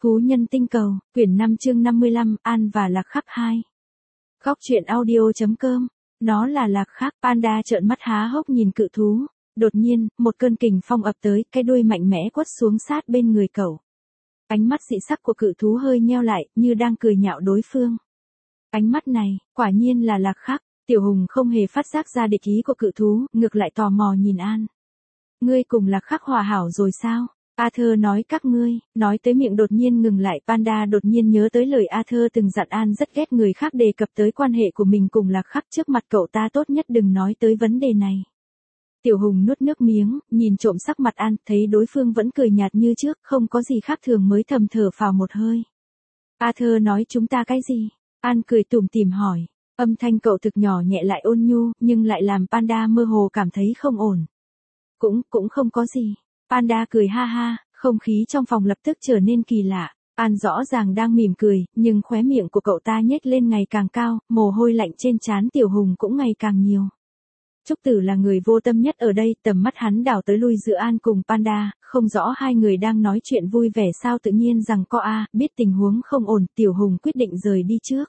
Thú nhân tinh cầu, quyển 5 chương 55, An và Lạc Khắc 2. Góc truyện audio.com. Nó là Lạc Khắc. Panda trợn mắt há hốc nhìn cự thú. Đột nhiên, một cơn kình phong ập tới, cái đuôi mạnh mẽ quất xuống sát bên người cậu. Ánh mắt dị sắc của cự thú hơi nheo lại, như đang cười nhạo đối phương. Ánh mắt này, quả nhiên là Lạc Khắc. Tiểu Hùng không hề phát giác ra địch ý của cự thú, ngược lại tò mò nhìn An. Ngươi cùng Lạc Khắc hòa hảo rồi sao? Arthur nói các ngươi, nói tới miệng đột nhiên ngừng lại. Panda đột nhiên nhớ tới lời Arthur từng dặn An rất ghét người khác đề cập tới quan hệ của mình cùng Lạc Khắc trước mặt cậu ta, tốt nhất đừng nói tới vấn đề này. Tiểu Hùng nuốt nước miếng, nhìn trộm sắc mặt An, thấy đối phương vẫn cười nhạt như trước, không có gì khác thường mới thầm thở phào một hơi. Arthur nói chúng ta cái gì? An cười tủm tỉm hỏi. Âm thanh cậu thực nhỏ nhẹ lại ôn nhu, nhưng lại làm Panda mơ hồ cảm thấy không ổn. Cũng không có gì. Panda cười ha ha, không khí trong phòng lập tức trở nên kỳ lạ. An rõ ràng đang mỉm cười, nhưng khóe miệng của cậu ta nhếch lên ngày càng cao, mồ hôi lạnh trên trán Tiểu Hùng cũng ngày càng nhiều. Trúc Tử là người vô tâm nhất ở đây, tầm mắt hắn đảo tới lui giữa An cùng Panda, không rõ hai người đang nói chuyện vui vẻ sao tự nhiên rằng biết tình huống không ổn, Tiểu Hùng quyết định rời đi trước.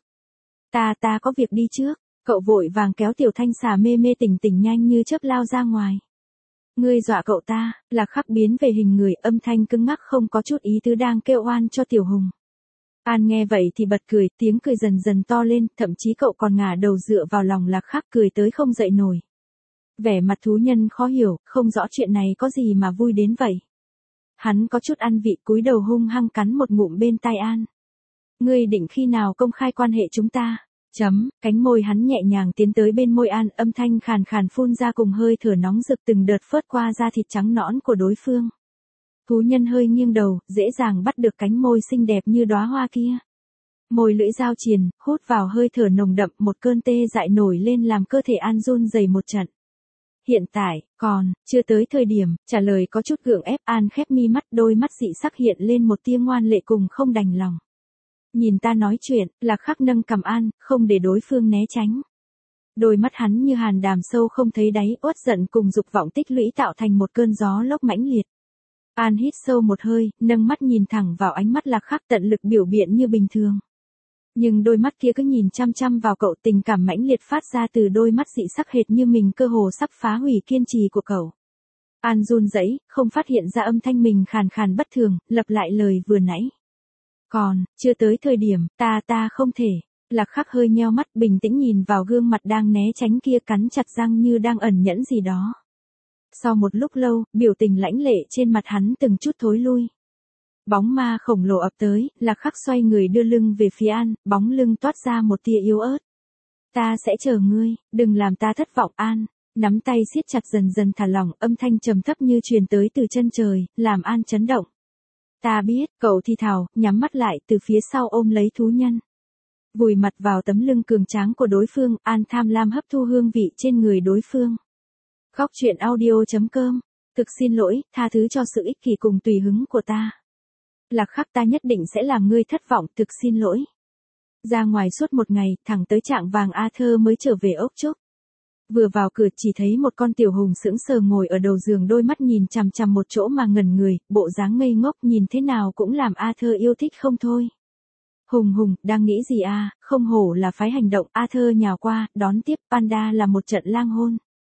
Ta có việc đi trước, cậu vội vàng kéo Tiểu Thanh xà mê mê tỉnh tỉnh nhanh như chớp lao ra ngoài. Ngươi dọa cậu ta. Lạc Khắc biến về hình người, âm thanh cứng ngắc không có chút ý tứ đang kêu oan cho Tiểu Hùng. An nghe vậy thì bật cười, tiếng cười dần dần to lên, thậm chí cậu còn ngả đầu dựa vào lòng Lạc Khắc cười tới không dậy nổi. Vẻ mặt thú nhân khó hiểu, không rõ chuyện này có gì mà vui đến vậy. Hắn có chút ăn vị, cúi đầu hung hăng cắn một ngụm bên tai An. Ngươi định khi nào công khai quan hệ chúng ta? Cánh môi hắn nhẹ nhàng tiến tới bên môi An, âm thanh khàn khàn phun ra cùng hơi thở nóng rực từng đợt phớt qua da thịt trắng nõn của đối phương. Thú nhân hơi nghiêng đầu, dễ dàng bắt được cánh môi xinh đẹp như đóa hoa kia. Môi lưỡi dao triền, hút vào hơi thở nồng đậm, một cơn tê dại nổi lên làm cơ thể An run rẩy một trận. Hiện tại, chưa tới thời điểm, trả lời có chút gượng ép. An khép mi mắt, đôi mắt dị sắc hiện lên một tia ngoan lệ cùng không đành lòng. Nhìn ta nói chuyện. Lạc Khắc nâng cằm An, không để đối phương né tránh. Đôi mắt hắn như hàn đàm sâu không thấy đáy, uất giận cùng dục vọng tích lũy tạo thành một cơn gió lốc mãnh liệt. An hít sâu một hơi, nâng mắt nhìn thẳng vào ánh mắt Lạc Khắc, tận lực biểu biện như bình thường. Nhưng đôi mắt kia cứ nhìn chăm chăm vào cậu, tình cảm mãnh liệt phát ra từ đôi mắt dị sắc hệt như mình cơ hồ sắp phá hủy kiên trì của cậu. An run rẩy, không phát hiện ra âm thanh mình khàn khàn bất thường, lặp lại lời vừa nãy. Chưa tới thời điểm, ta không thể. Lạc Khắc hơi nheo mắt, bình tĩnh nhìn vào gương mặt đang né tránh kia, cắn chặt răng như đang ẩn nhẫn gì đó. Sau một lúc lâu, biểu tình lãnh lệ trên mặt hắn từng chút thối lui. Bóng ma khổng lồ ập tới, Lạc Khắc xoay người đưa lưng về phía An, bóng lưng toát ra một tia yếu ớt. Ta sẽ chờ ngươi, đừng làm ta thất vọng. An nắm tay siết chặt, dần dần thả lỏng, âm thanh trầm thấp như truyền tới từ chân trời, làm An chấn động. Ta biết, cậu thì thào, nhắm mắt lại, từ phía sau ôm lấy thú nhân. Vùi mặt vào tấm lưng cường tráng của đối phương, An tham lam hấp thu hương vị trên người đối phương. Góc truyện audio.com. Thực xin lỗi, tha thứ cho sự ích kỷ cùng tùy hứng của ta. Lạc Khắc, ta nhất định sẽ làm ngươi thất vọng, thực xin lỗi. Ra ngoài suốt một ngày, thẳng tới chạng vàng Arthur mới trở về ốc chốc. Vừa vào cửa chỉ thấy một con Tiểu Hùng sững sờ ngồi ở đầu giường, đôi mắt nhìn chằm chằm một chỗ mà ngẩn người, bộ dáng ngây ngốc nhìn thế nào cũng làm Arthur yêu thích không thôi. Hùng, đang nghĩ gì à? Không hổ là phái hành động. Arthur nhào qua, đón tiếp Panda là một trận lang hôn.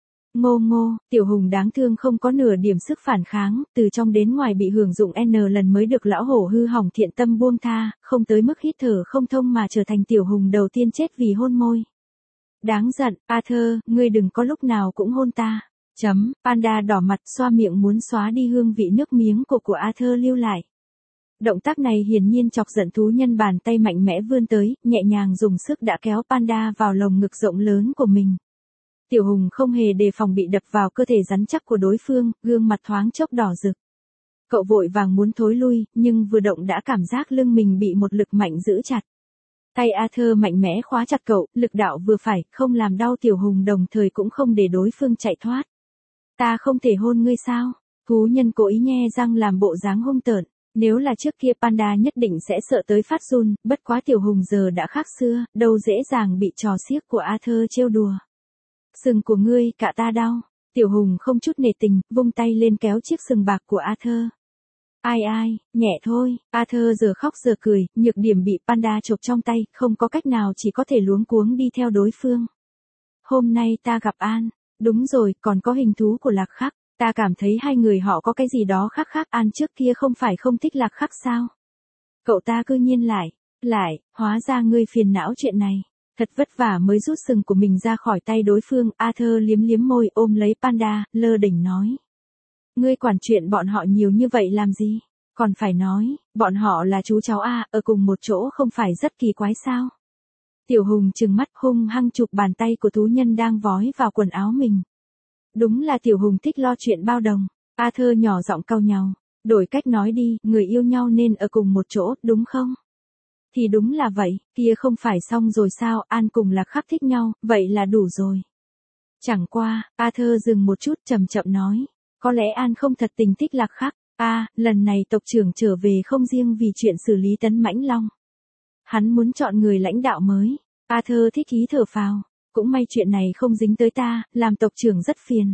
Ngô, Tiểu Hùng đáng thương không có nửa điểm sức phản kháng, từ trong đến ngoài bị hưởng dụng N lần mới được lão hổ hư hỏng thiện tâm buông tha, không tới mức hít thở không thông mà trở thành Tiểu Hùng đầu tiên chết vì hôn môi. Đáng giận, Arthur, ngươi đừng có lúc nào cũng hôn ta. Panda đỏ mặt xoa miệng muốn xóa đi hương vị nước miếng của Arthur lưu lại. Động tác này hiển nhiên chọc giận thú nhân, bàn tay mạnh mẽ vươn tới, nhẹ nhàng dùng sức đã kéo Panda vào lồng ngực rộng lớn của mình. Tiểu Hùng không hề đề phòng bị đập vào cơ thể rắn chắc của đối phương, gương mặt thoáng chốc đỏ rực. Cậu vội vàng muốn thối lui, nhưng vừa động đã cảm giác lưng mình bị một lực mạnh giữ chặt. Tay Arthur mạnh mẽ khóa chặt cậu, lực đạo vừa phải, không làm đau Tiểu Hùng đồng thời cũng không để đối phương chạy thoát. Ta không thể hôn ngươi sao? Thú nhân cố ý nhe răng làm bộ dáng hung tợn. Nếu là trước kia Panda nhất định sẽ sợ tới phát run, bất quá Tiểu Hùng giờ đã khác xưa, đâu dễ dàng bị trò xiếc của Arthur trêu đùa. Sừng của ngươi, cạ ta đau. Tiểu Hùng không chút nể tình, vung tay lên kéo chiếc sừng bạc của Arthur. Ai, nhẹ thôi, Arthur giờ khóc giờ cười, nhược điểm bị panda chộp trong tay, không có cách nào chỉ có thể luống cuống đi theo đối phương. Hôm nay ta gặp An, đúng rồi, còn có hình thú của Lạc Khắc, ta cảm thấy hai người họ có cái gì đó khác khác. An trước kia không phải không thích Lạc Khắc sao? Cậu ta cư nhiên lại, hóa ra ngươi phiền não chuyện này. Thật vất vả mới rút sừng của mình ra khỏi tay đối phương, Arthur liếm liếm môi ôm lấy panda, lơ đỉnh nói. Ngươi quản chuyện bọn họ nhiều như vậy làm gì? Còn phải nói, bọn họ là chú cháu ở cùng một chỗ không phải rất kỳ quái sao? Tiểu Hùng trừng mắt hung hăng chụp bàn tay của thú nhân đang vói vào quần áo mình. Đúng là Tiểu Hùng thích lo chuyện bao đồng. Arthur nhỏ giọng cau nhàu. Đổi cách nói đi, người yêu nhau nên ở cùng một chỗ, đúng không? Thì đúng là vậy, kia không phải xong rồi sao? An cùng Lạc Khắc thích nhau, vậy là đủ rồi. Chẳng qua, Arthur dừng một chút chậm chậm nói. Có lẽ An không thật tình thích Lạc Khắc. Lần này tộc trưởng trở về không riêng vì chuyện xử lý Tấn Mãnh Long. Hắn muốn chọn người lãnh đạo mới. Arthur thích ý thở phào. Cũng may chuyện này không dính tới ta, làm tộc trưởng rất phiền.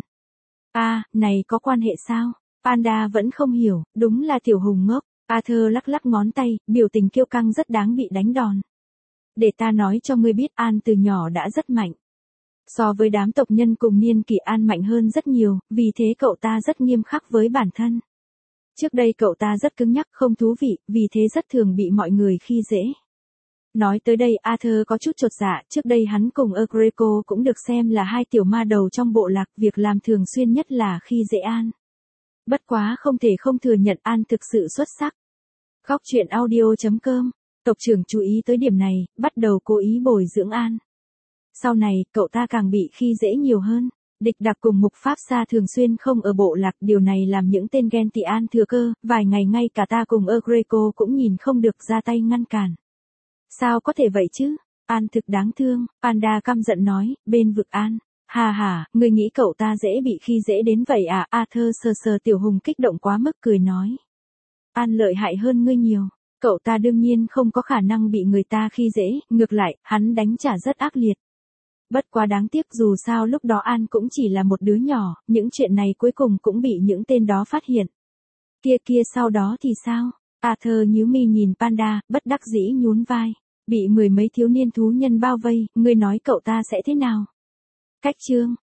Này có quan hệ sao? Panda vẫn không hiểu, đúng là Tiểu Hùng ngốc. Arthur lắc lắc ngón tay, biểu tình kiêu căng rất đáng bị đánh đòn. Để ta nói cho ngươi biết, An từ nhỏ đã rất mạnh. So với đám tộc nhân cùng niên kỷ, An mạnh hơn rất nhiều, vì thế cậu ta rất nghiêm khắc với bản thân. Trước đây cậu ta rất cứng nhắc, không thú vị, vì thế rất thường bị mọi người khi dễ. Nói tới đây Arthur có chút chột dạ, trước đây hắn cùng Greco cũng được xem là hai tiểu ma đầu trong bộ lạc, việc làm thường xuyên nhất là khi dễ An. Bất quá không thể không thừa nhận An thực sự xuất sắc. Góc truyện audio.com, tộc trưởng chú ý tới điểm này, bắt đầu cố ý bồi dưỡng An. Sau này, cậu ta càng bị khi dễ nhiều hơn. Địch Đặc cùng Mục Pháp Sa thường xuyên không ở bộ lạc, điều này làm những tên ghen tị An thừa cơ, vài ngày ngay cả ta cùng Greco cũng nhìn không được ra tay ngăn cản. Sao có thể vậy chứ? An thực đáng thương, Panda căm giận nói, bên vực An. Ngươi nghĩ cậu ta dễ bị khi dễ đến vậy à? Arthur sờ Tiểu Hùng kích động quá mức cười nói. An lợi hại hơn ngươi nhiều. Cậu ta đương nhiên không có khả năng bị người ta khi dễ, ngược lại, hắn đánh trả rất ác liệt. Bất quá đáng tiếc, dù sao lúc đó An cũng chỉ là một đứa nhỏ, những chuyện này cuối cùng cũng bị những tên đó phát hiện. Kia sau đó thì sao? Arthur nhíu mi nhìn Panda, bất đắc dĩ nhún vai. Bị mười mấy thiếu niên thú nhân bao vây, ngươi nói cậu ta sẽ thế nào? Cách chương